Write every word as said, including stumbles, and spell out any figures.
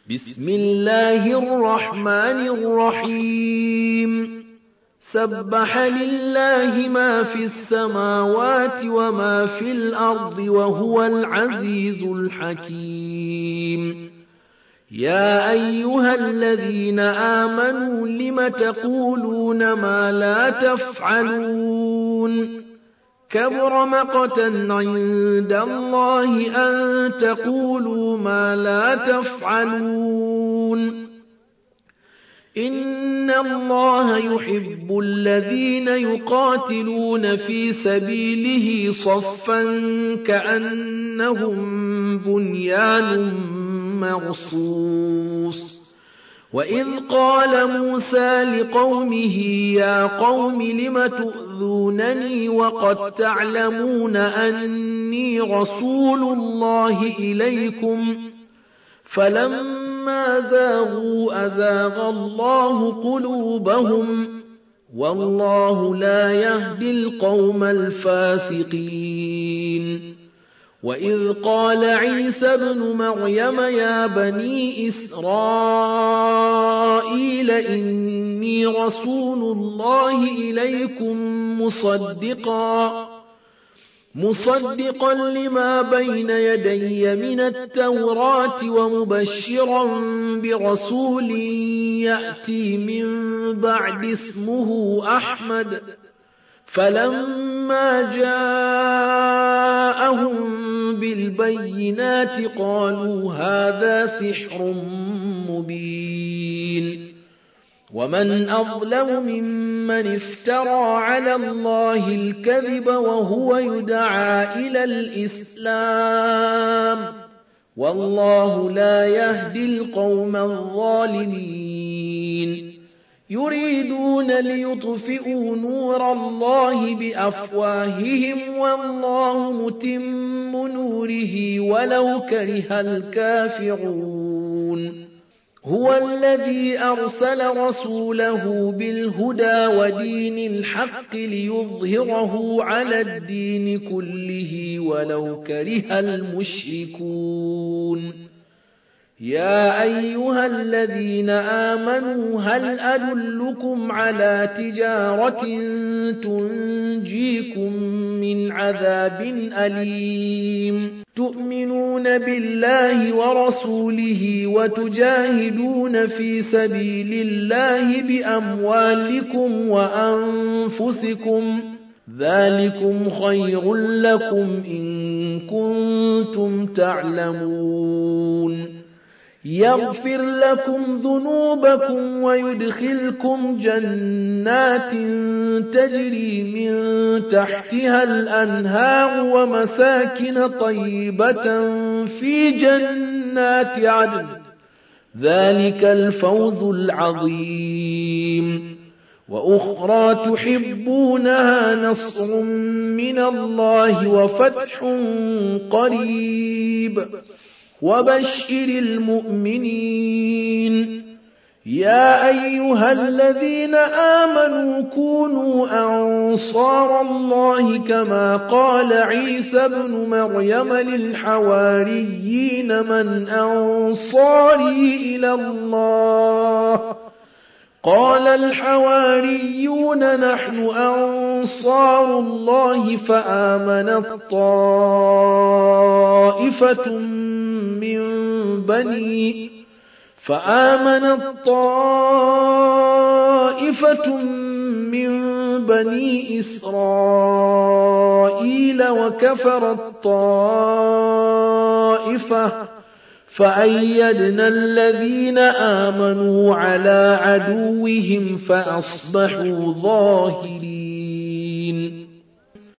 بسم الله الرحمن الرحيم سبح لله ما في السماوات وما في الأرض وهو العزيز الحكيم يا أيها الذين آمنوا لم تقولون ما لا تفعلون كبر مقتا عند الله أن تقولوا ما لا تفعلون إن الله يحب الذين يقاتلون في سبيله صفا كأنهم بنيان مرصوص وإذ قال موسى لقومه يا قوم لم تؤذونني وقد تعلمون أني رسول الله إليكم فلما زاغوا أزاغ الله قلوبهم والله لا يهدي القوم الفاسقين وإذ قال عيسى ابن مريم يا بني إسرائيل إني رسول الله إليكم مصدقا مصدقا لما بين يدي من التوراة ومبشرا برسول يأتي من بعد اسمه أحمد فلما جاءهم بالبينات قالوا هذا سحر مبين ومن أظلم ممن افترى على الله الكذب وهو يدعى إلى الإسلام والله لا يهدي القوم الظالمين يريدون ليطفئوا نور الله بأفواههم والله متم نوره ولو كره الكافرون هو الذي أرسل رسوله بالهدى ودين الحق ليظهره على الدين كله ولو كره المشركون يا أيها الذين آمنوا هل أدلكم على تجارة تنجيكم من عذاب أليم تؤمنون بالله ورسوله وتجاهدون في سبيل الله بأموالكم وأنفسكم ذلكم خير لكم إن كنتم تعلمون يغفر لكم ذنوبكم ويدخلكم جنات تجري من تحتها الأنهار ومساكن طيبة في جنات عدن ذلك الفوز العظيم وأخرى تحبونها نصر من الله وفتح قريب وبشر المؤمنين يا أيها الذين آمنوا كونوا أنصار الله كما قال عيسى ابن مريم للحواريين من أنصاري إلى الله قال الحواريون نحن أنصار الله فآمنت طائفة من بني فآمنت طائفة من بني إسرائيل وكفرت طائفة فأيدنا الذين آمنوا على عدوهم فأصبحوا ظاهرين